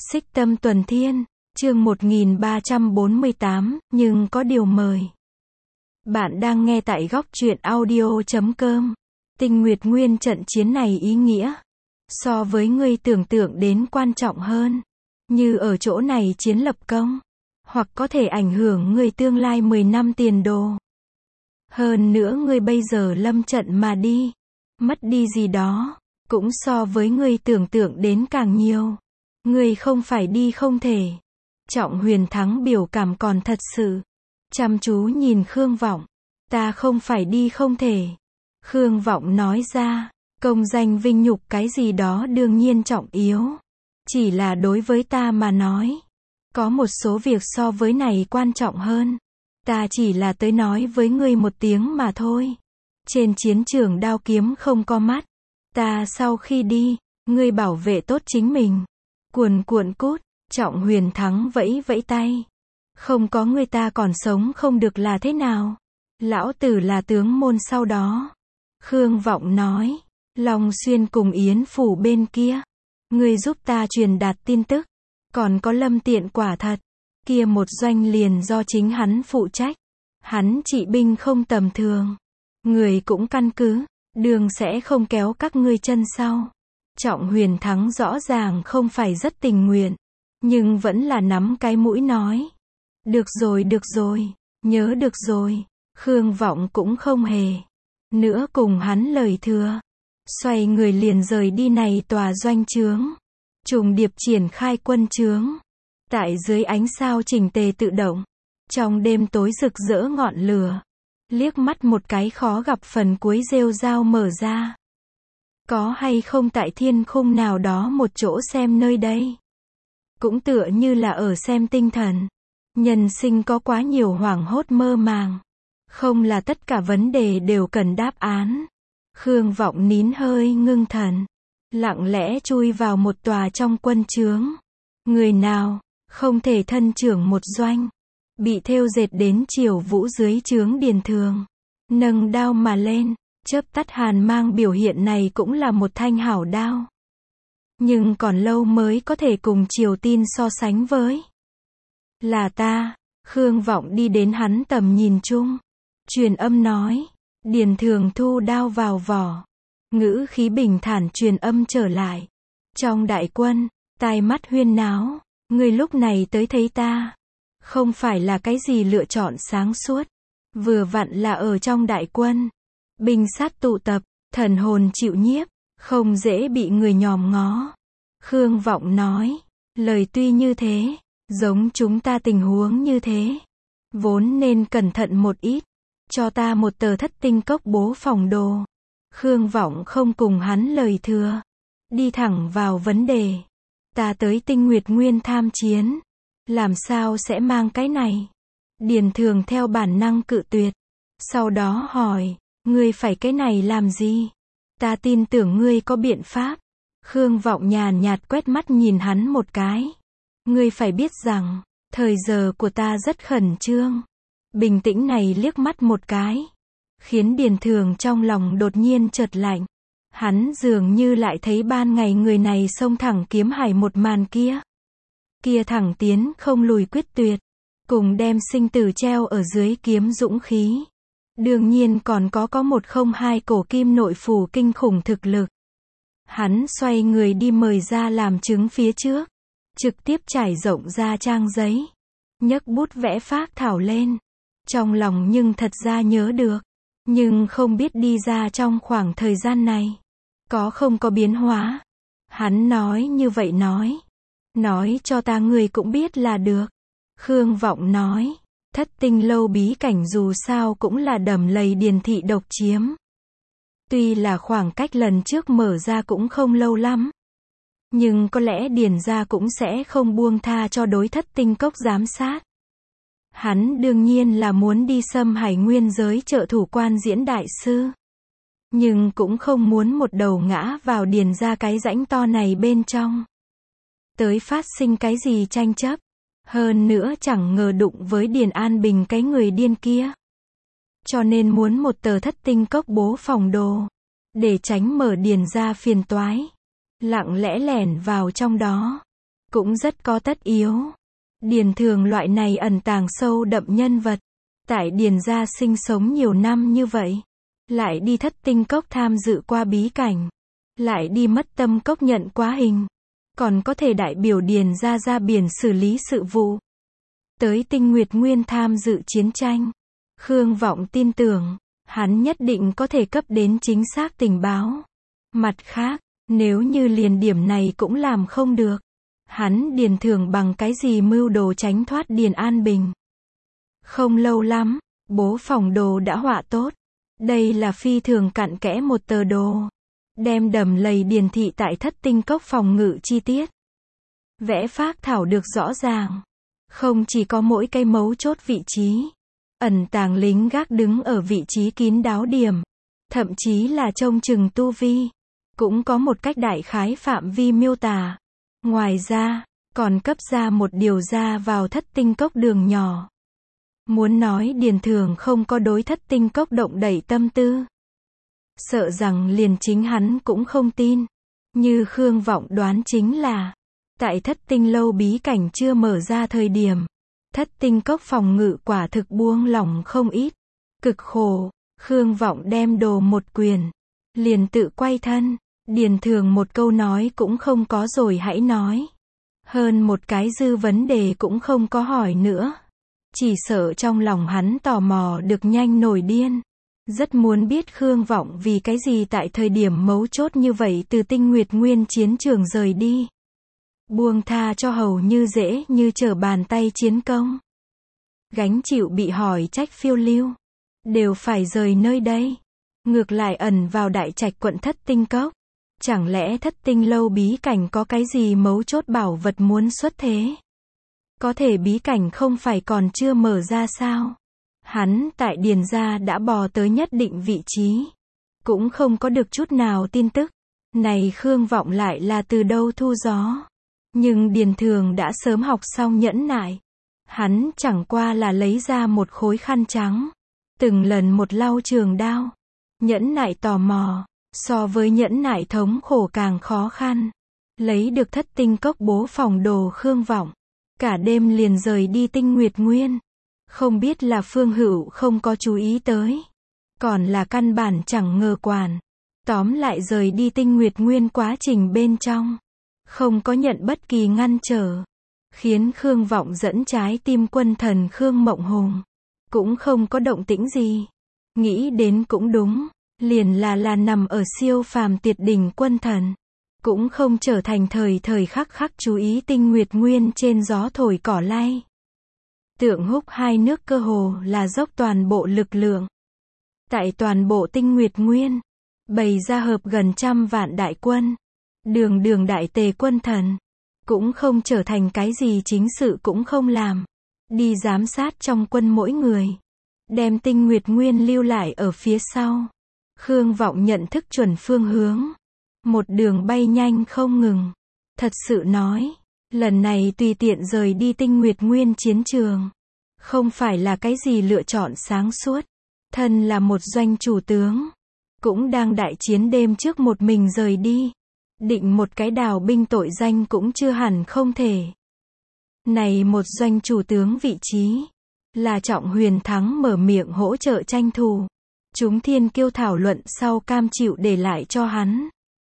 Xích Tâm Tuần Thiên, chương 1348, nhưng có điều mời. Bạn đang nghe tại góc truyện audio.com. Tinh Nguyệt Nguyên trận chiến này ý nghĩa so với ngươi tưởng tượng đến quan trọng hơn. Như ở chỗ này chiến lập công, hoặc có thể ảnh hưởng ngươi tương lai 10 năm tiền đồ. Hơn nữa ngươi bây giờ lâm trận mà đi, mất đi gì đó, cũng so với ngươi tưởng tượng đến càng nhiều. Ngươi không phải đi không thể. Trọng Huyền Thắng biểu cảm còn thật sự chăm chú nhìn Khương Vọng. Ta không phải đi không thể. Khương Vọng nói ra, công danh vinh nhục cái gì đó đương nhiên trọng yếu. Chỉ là đối với ta mà nói, có một số việc so với này quan trọng hơn. Ta chỉ là tới nói với ngươi một tiếng mà thôi. Trên chiến trường đao kiếm không có mắt. Ta sau khi đi, ngươi bảo vệ tốt chính mình. Cuồn cuộn cút, Trọng Huyền Thắng vẫy vẫy tay. Không có ngươi ta còn sống không được là thế nào? Lão tử là tướng môn sau đó. Khương Vọng nói, Long Xuyên cùng Yến Phủ bên kia. Ngươi giúp ta truyền đạt tin tức. Còn có Lâm Tiện quả thật. Kia một doanh liền do chính hắn phụ trách. Hắn trị binh không tầm thường. Người cũng căn cứ, đường sẽ không kéo các ngươi chân sau. Trọng Huyền Thắng rõ ràng không phải rất tình nguyện, nhưng vẫn là nắm cái mũi nói. Được rồi, nhớ được rồi. Khương Vọng cũng không hề nữa cùng hắn lời thừa. Xoay người liền rời đi này tòa doanh trướng. Trùng điệp triển khai quân trướng. Tại dưới ánh sao chỉnh tề tự động. Trong đêm tối rực rỡ ngọn lửa. Liếc mắt một cái khó gặp phần cuối rêu rao mở ra. Có hay không tại thiên khung nào đó một chỗ xem nơi đây? Cũng tựa như là ở xem tinh thần. Nhân sinh có quá nhiều hoảng hốt mơ màng. Không là tất cả vấn đề đều cần đáp án. Khương Vọng nín hơi ngưng thần. Lặng lẽ chui vào một tòa trong quân trướng. Người nào, không thể thân trưởng một doanh. Bị thêu dệt đến chiều vũ dưới trướng Điền Thường. Nâng đao mà lên. Chớp tắt hàn mang biểu hiện này cũng là một thanh hảo đao. Nhưng còn lâu mới có thể cùng Triều Tin so sánh với. Là ta. Khương Vọng đi đến hắn tầm nhìn chung. Truyền âm nói. Điền Thường thu đao vào vỏ. Ngữ khí bình thản truyền âm trở lại. Trong đại quân, tai mắt huyên náo. Ngươi lúc này tới thấy ta. Không phải là cái gì lựa chọn sáng suốt. Vừa vặn là ở trong đại quân. Binh sát tụ tập, thần hồn chịu nhiếp, không dễ bị người nhòm ngó. Khương Vọng nói, lời tuy như thế, giống chúng ta tình huống như thế. Vốn nên cẩn thận một ít, cho ta một tờ thất tinh cốc bố phòng đồ. Khương Vọng không cùng hắn lời thừa. Đi thẳng vào vấn đề. Ta tới Tinh Nguyệt Nguyên tham chiến. Làm sao sẽ mang cái này? Điền Thường theo bản năng cự tuyệt. Sau đó hỏi. Ngươi phải cái này làm gì? Ta tin tưởng ngươi có biện pháp. Khương Vọng nhàn nhạt quét mắt nhìn hắn một cái. Ngươi phải biết rằng, thời giờ của ta rất khẩn trương. Bình tĩnh này liếc mắt một cái. Khiến Điền Thường trong lòng đột nhiên chợt lạnh. Hắn dường như lại thấy ban ngày người này xông thẳng kiếm hải một màn kia. Kia thẳng tiến không lùi quyết tuyệt. Cùng đem sinh tử treo ở dưới kiếm dũng khí. Đương nhiên còn có 102 cổ kim nội phủ kinh khủng thực lực. Hắn xoay người đi mời ra làm chứng phía trước. Trực tiếp trải rộng ra trang giấy. Nhấc bút vẽ phác thảo lên. Trong lòng nhưng thật ra nhớ được. Nhưng không biết đi ra trong khoảng thời gian này. Có không có biến hóa. Hắn nói như vậy nói. Nói cho ta người cũng biết là được. Khương Vọng nói. Thất tinh lâu bí cảnh dù sao cũng là đầm lầy Điền thị độc chiếm. Tuy là khoảng cách lần trước mở ra cũng không lâu lắm. Nhưng có lẽ Điền gia cũng sẽ không buông tha cho đối thất tinh cốc giám sát. Hắn đương nhiên là muốn đi xâm hải nguyên giới trợ thủ quan diễn đại sư. Nhưng cũng không muốn một đầu ngã vào Điền gia cái rãnh to này bên trong. Tới phát sinh cái gì tranh chấp. Hơn nữa chẳng ngờ đụng với Điền An Bình cái người điên kia. Cho nên muốn một tờ thất tinh cốc bố phòng đồ. Để tránh mở Điền ra phiền toái. Lặng lẽ lẻn vào trong đó. cũng rất có tất yếu. Điền Thường loại này ẩn tàng sâu đậm nhân vật, tại Điền gia sinh sống nhiều năm như vậy, lại đi Thất Tinh Cốc tham dự qua bí cảnh, lại đi Mất Tâm Cốc nhận quá hình, còn có thể đại biểu Điền gia ra biển xử lý sự vụ, tới Tinh Nguyệt Nguyên tham dự chiến tranh. Khương Vọng tin tưởng, hắn nhất định có thể cấp đến chính xác tình báo. Mặt khác, nếu như liền điểm này cũng làm không được, hắn Điền Thường bằng cái gì mưu đồ tránh thoát Điền An Bình. Không lâu lắm, bố phòng đồ đã họa tốt. Đây là phi thường cặn kẽ một tờ đồ, đem đầm lầy Điền thị tại Thất Tinh Cốc phòng ngự chi tiết. Vẽ phác thảo được rõ ràng. Không chỉ có mỗi cái mấu chốt vị trí, ẩn tàng lính gác đứng ở vị trí kín đáo điểm, thậm chí là trông chừng tu vi, cũng có một cách đại khái phạm vi miêu tả. Ngoài ra, còn cấp ra một điều ra vào Thất Tinh Cốc đường nhỏ. Muốn nói Điền Thường không có đối Thất Tinh Cốc động đẩy tâm tư, sợ rằng liền chính hắn cũng không tin. Như Khương Vọng đoán chính là, tại Thất Tinh lâu bí cảnh chưa mở ra thời điểm, Thất Tinh Cốc phòng ngự quả thực buông lỏng không ít. Cực khổ, Khương Vọng đem đồ một quyền, liền tự quay thân. Điền Thường một câu nói cũng không có rồi hãy nói. Hơn một cái dư vấn đề cũng không có hỏi nữa. Chỉ sợ trong lòng hắn tò mò được nhanh nổi điên. Rất muốn biết Khương Vọng vì cái gì tại thời điểm mấu chốt như vậy từ Tinh Nguyệt Nguyên chiến trường rời đi. Buông tha cho hầu như dễ như trở bàn tay chiến công. Gánh chịu bị hỏi trách phiêu lưu. Đều phải rời nơi đây. Ngược lại ẩn vào đại trạch quận Thất Tinh Cốc. Chẳng lẽ Thất Tinh lâu bí cảnh có cái gì mấu chốt bảo vật muốn xuất thế? Có thể bí cảnh không phải còn chưa mở ra sao? Hắn tại Điền gia đã bò tới nhất định vị trí, cũng không có được chút nào tin tức. Này Khương Vọng lại là từ đâu thu gió? Nhưng Điền Thường đã sớm học xong nhẫn nại. Hắn chẳng qua là lấy ra một khối khăn trắng, từng lần một lau trường đao. Nhẫn nại tò mò, so với nhẫn nại thống khổ càng khó khăn. Lấy được Thất Tinh Cốc bố phòng đồ Khương Vọng, cả đêm liền rời đi Tinh Nguyệt Nguyên. Không biết là Phương Hữu không có chú ý tới, còn là căn bản chẳng ngờ quản. Tóm lại rời đi Tinh Nguyệt Nguyên quá trình bên trong, không có nhận bất kỳ ngăn trở, khiến Khương Vọng dẫn trái tim quân thần Khương Mộng Hùng cũng không có động tĩnh gì. Nghĩ đến cũng đúng, liền là nằm ở siêu phàm tuyệt đỉnh quân thần, cũng không trở thành thời khắc khắc chú ý Tinh Nguyệt Nguyên trên gió thổi cỏ lay. Tượng húc hai nước cơ hồ là dốc toàn bộ lực lượng. Tại toàn bộ Tinh Nguyệt Nguyên, bày ra hợp gần 100 vạn đại quân. Đường đại tề quân thần, cũng không trở thành cái gì chính sự cũng không làm. Đi giám sát trong quân mỗi người. Đem Tinh Nguyệt Nguyên lưu lại ở phía sau. Khương Vọng nhận thức chuẩn phương hướng. Một đường bay nhanh không ngừng. Thật sự nói, lần này tùy tiện rời đi Tinh Nguyệt Nguyên chiến trường, không phải là cái gì lựa chọn sáng suốt. Thân là một doanh chủ tướng, cũng đang đại chiến đêm trước một mình rời đi. Định một cái đào binh tội danh cũng chưa hẳn không thể. Này một doanh chủ tướng vị trí, là Trọng Huyền Thắng mở miệng hỗ trợ tranh thủ. Chúng thiên kiêu thảo luận sau cam chịu để lại cho hắn.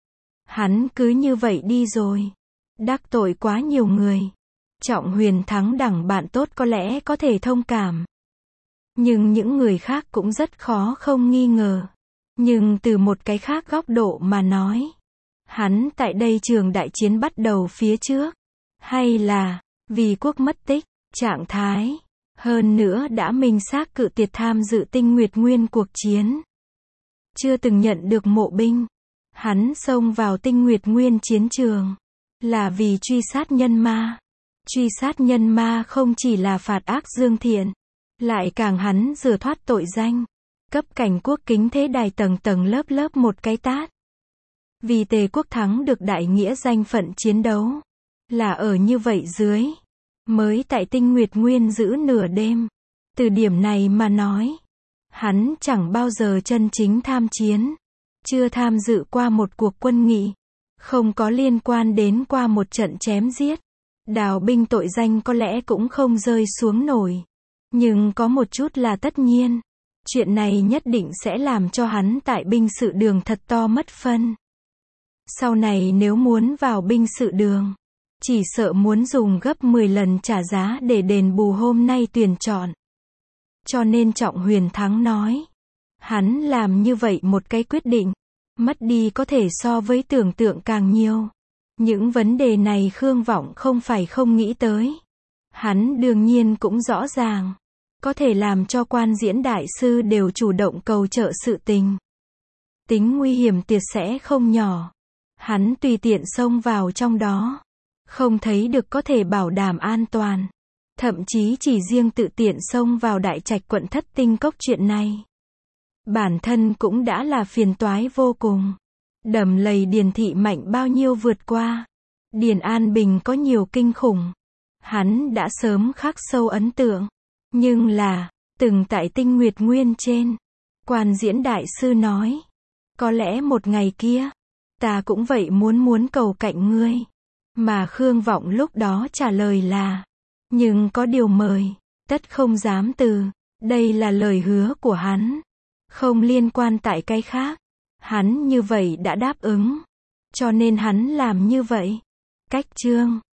Hắn cứ như vậy đi rồi. Đắc tội quá nhiều người. Trọng Huyền Thắng đẳng bạn tốt có lẽ có thể thông cảm. Nhưng những người khác cũng rất khó không nghi ngờ. Nhưng từ một cái khác góc độ mà nói, hắn tại đây trường đại chiến bắt đầu phía trước, hay là vì quốc mất tích, trạng thái, hơn nữa đã minh xác cự tuyệt tham dự Tinh Nguyệt Nguyên cuộc chiến. Chưa từng nhận được mộ binh, hắn xông vào Tinh Nguyệt Nguyên chiến trường, là vì truy sát nhân ma. Truy sát nhân ma không chỉ là phạt ác dương thiện, lại càng hắn rửa thoát tội danh, cấp cảnh quốc kính thế đài tầng tầng lớp lớp một cái tát. Vì Tề quốc thắng được đại nghĩa danh phận chiến đấu, là ở như vậy dưới, mới tại Tinh Nguyệt Nguyên giữ nửa đêm. Từ điểm này mà nói, hắn chẳng bao giờ chân chính tham chiến, chưa tham dự qua một cuộc quân nghị, không có liên quan đến qua một trận chém giết. Đào binh tội danh có lẽ cũng không rơi xuống nổi. Nhưng có một chút là tất nhiên. Chuyện này nhất định sẽ làm cho hắn tại binh sự đường thật to mất phân. Sau này nếu muốn vào binh sự đường, chỉ sợ muốn dùng gấp 10 lần trả giá để đền bù hôm nay tuyển chọn. Cho nên Trọng Huyền Thắng nói, hắn làm như vậy một cái quyết định, mất đi có thể so với tưởng tượng càng nhiều. Những vấn đề này Khương Vọng không phải không nghĩ tới. Hắn đương nhiên cũng rõ ràng, có thể làm cho Quan Diễn đại sư đều chủ động cầu trợ sự tình. Tính nguy hiểm tuyệt sẽ không nhỏ. Hắn tùy tiện xông vào trong đó, không thấy được có thể bảo đảm an toàn. Thậm chí chỉ riêng tự tiện xông vào Đại Trạch quận Thất Tinh Cốc chuyện này, bản thân cũng đã là phiền toái vô cùng. Đầm lầy Điền thị mạnh bao nhiêu vượt qua. Điền An Bình có nhiều kinh khủng. Hắn đã sớm khắc sâu ấn tượng. Nhưng là, từng tại Tinh Nguyệt Nguyên trên, Quan Diễn đại sư nói, có lẽ một ngày kia, ta cũng vậy muốn cầu cạnh ngươi. Mà Khương Vọng lúc đó trả lời là, nhưng có điều mời, tất không dám từ. Đây là lời hứa của hắn, không liên quan tại cái khác. Hắn như vậy đã đáp ứng, cho nên hắn làm như vậy. Cách chương